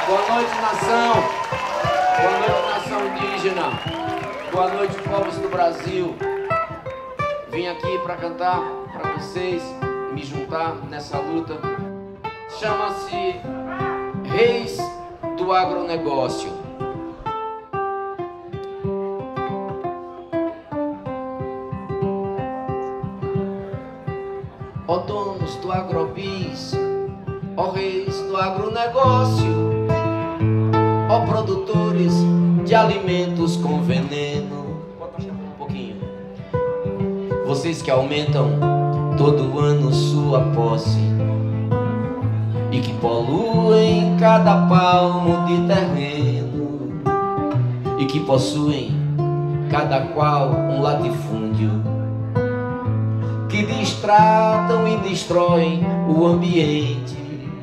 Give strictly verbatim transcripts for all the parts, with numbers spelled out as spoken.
Boa noite, nação. Boa noite, nação indígena. Boa noite, povos do Brasil. Vim aqui para cantar para vocês, me juntar nessa luta. Chama-se Reis do Agronegócio. Ó donos do agrobis, ó reis do agronegócio, ó produtores de alimentos com veneno. Um pouquinho. Vocês que aumentam todo ano sua posse e que poluem cada palmo de terreno e que possuem cada qual um latifúndio, que destratam e destroem o ambiente.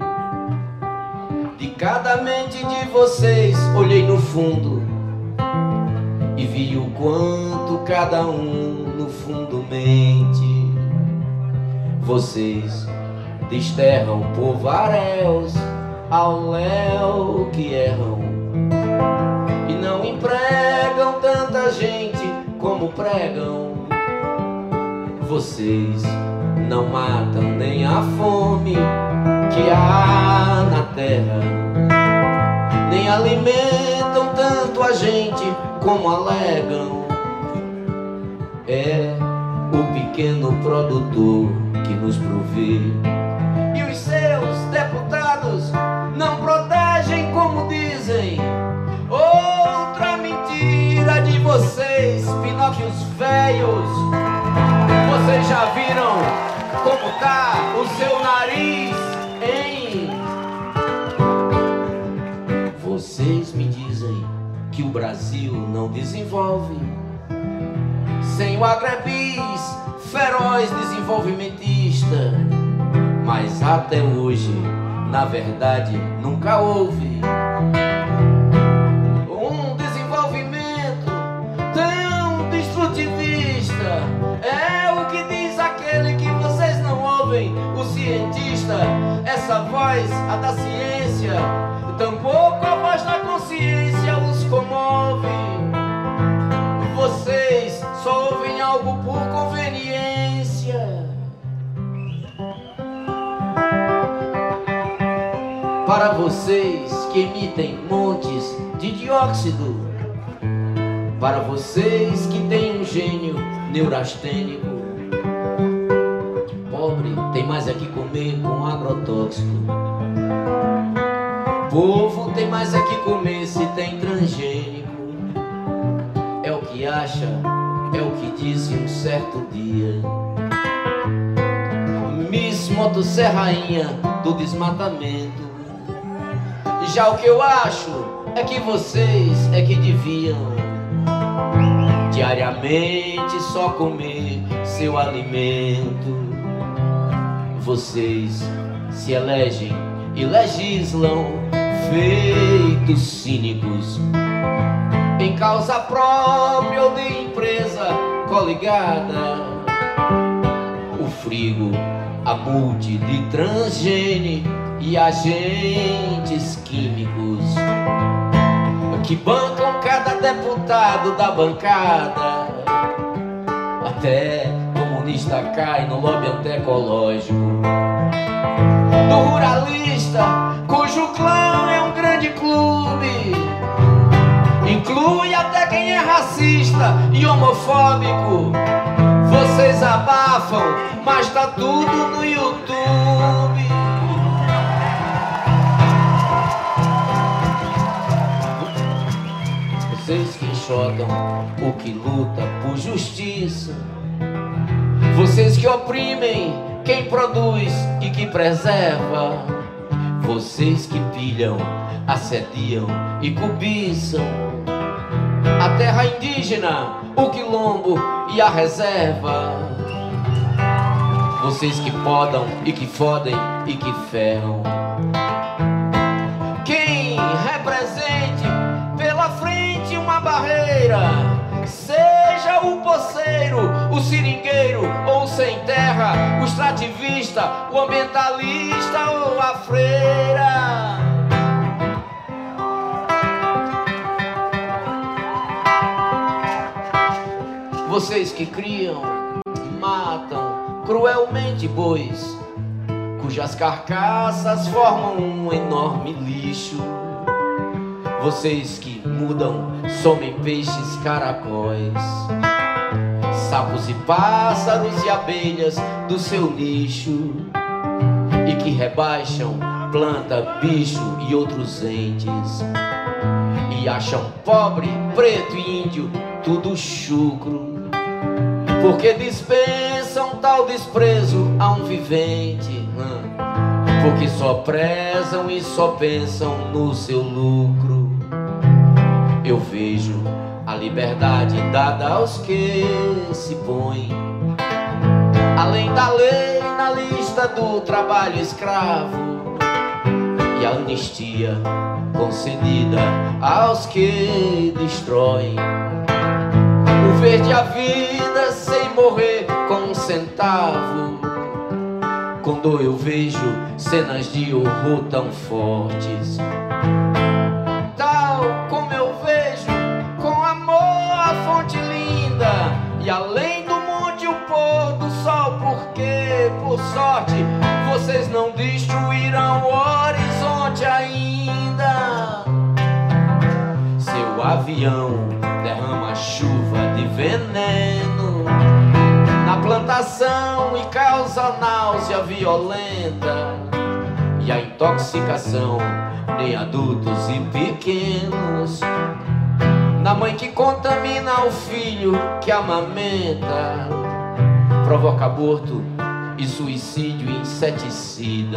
De cada mente de vocês olhei no fundo e vi o quanto cada um no fundo mente. Vocês desterram povaréus ao léu que erram e não empregam tanta gente como pregam. Vocês não matam nem a fome que há na terra, nem alimentam tanto a gente como alegam. É o pequeno produtor que nos provê. E os seus deputados não protegem como dizem. Outra mentira de vocês, Pinóquios velhos. Vocês já viram como tá o seu nariz, hein? Vocês me dizem que o Brasil não desenvolve sem o agrebis feroz desenvolvimentista. Mas até hoje, na verdade, nunca houve um desenvolvimento tão destrutivista. É o que diz aquele que vocês não ouvem, o cientista. Essa voz, a da ciência, tampouco a voz da consciência os comove. Vocês só ouvem algo por conveniência. Para vocês que emitem montes de dióxido, para vocês que têm um gênio neurastênico, pobre tem mais é que comer com agrotóxico. Povo tem mais é que comer se tem transgênico. É o que acha, é o que disse um certo dia Miss Motosserra Rainha do desmatamento. Já o que eu acho é que vocês é que deviam diariamente só comer seu alimento. Vocês se elegem e legislam feitos cínicos em causa própria ou de empresa coligada. O frigo, a multi de transgene e agentes químicos que bancam cada deputado da bancada. Até comunista cai no lobby antiecológico do ruralista, cujo clã é um grande clube. Inclui até quem é racista e homofóbico. Vocês abafam, mas tá tudo no YouTube. Vocês que enxotam o que luta por justiça. Vocês que oprimem quem produz e que preserva. Vocês que pilham, assediam e cobiçam a terra indígena, o quilombo e a reserva. Vocês que podam e que fodem e que ferram. Quem represente pela frente uma barreira, seja o poceiro, o seringueiro ou o sem terra, o extrativista, o ambientalista ou a freira. Vocês que criam, matam cruelmente bois, cujas carcaças formam um enorme lixo. Vocês que mudam, somem peixes, caracóis, sapos e pássaros e abelhas do seu nicho, e que rebaixam planta, bicho e outros entes, e acham pobre, preto e índio tudo chucro, porque dispensam tal desprezo a um vivente, porque só prezam e só pensam no seu lucro. Eu vejo a liberdade dada aos que se põem além da lei na lista do trabalho escravo, e a anistia concedida aos que destroem o verde a vida sem morrer com um centavo. Quando eu vejo cenas de horror tão fortes, tal como eu vejo com amor a fonte linda, e além do monte o pôr do sol, porque por sorte vocês não destruirão o horizonte ainda. Seu avião derrama chuva de veneno na plantação e causa náusea violenta, e a intoxicação nem adultos e pequenos, na mãe que contamina o filho que amamenta, provoca aborto e suicídio inseticida.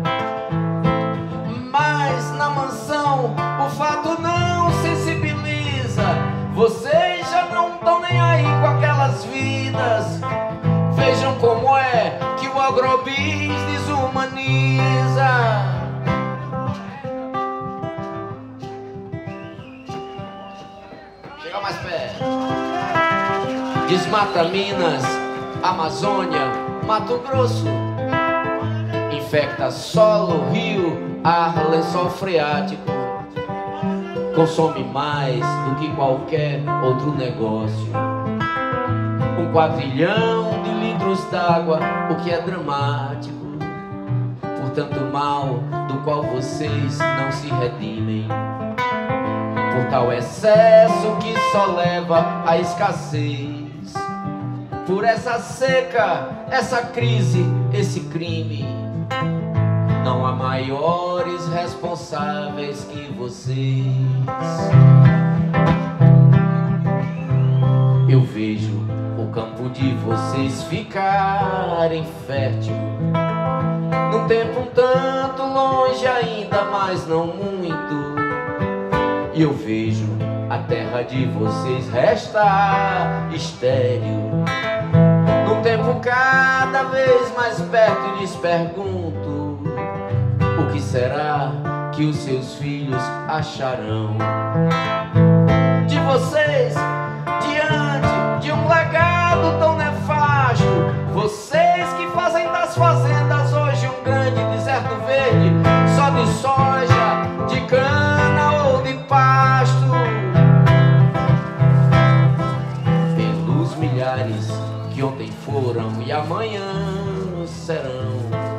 Mas na mansão o fato não sensibiliza, vocês já não estão nem aí com aquelas vidas. Vejam como é que o agrobis desumaniza. Chega mais perto. Desmata Minas, Amazônia, Mato Grosso, infecta solo, rio, ar, lençol freático, consome mais do que qualquer outro negócio. Um quadrilhão de litros d'água, o que é dramático, por tanto mal do qual vocês não se redimem, por tal excesso que só leva à escassez, por essa seca, essa crise, esse crime. Não há maiores responsáveis que vocês. Eu vejo o campo de vocês ficar infértil, num tempo um tanto longe ainda, mas não muito. E eu vejo a terra de vocês restar estéril, num tempo cada vez mais perto, e lhes pergunto: o que será que os seus filhos acharão de vocês diante de um legado tão nefasto? Vocês que fazem das fazendas hoje um grande deserto verde, só de soja, de cana ou de pasto. Pelos milhares que ontem foram e amanhã serão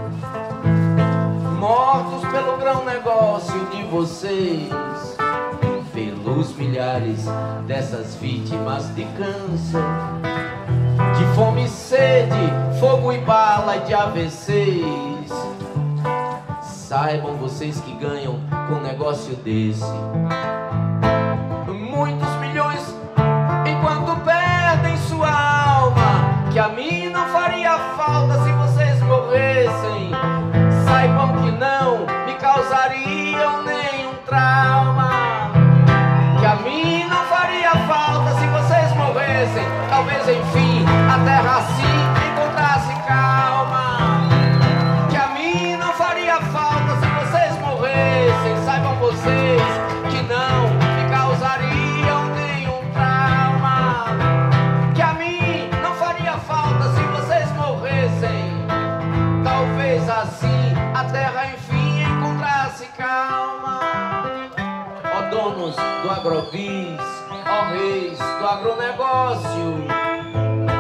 mortos pelo grão negócio de vocês, pelos milhares dessas vítimas de câncer, de fome e sede, fogo e bala e de A V Cs. Saibam vocês que ganham com um negócio desse muitos milhões, enquanto perdem sua alma, que a mim não faria falta se vocês morressem. Saibam que não me causariam nenhum trauma, que a mim não faria falta se vocês morressem. Talvez enfim a terra assim encontrasse calma, que a mim não faria falta se vocês morressem. Saibam vocês que não me causariam nenhum trauma, que a mim não faria falta se vocês morressem. Talvez assim a terra enfim encontrasse calma. Ó donos do agrobis, ó reis do agronegócio,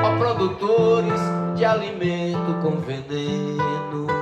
ó produtores de alimento com veneno.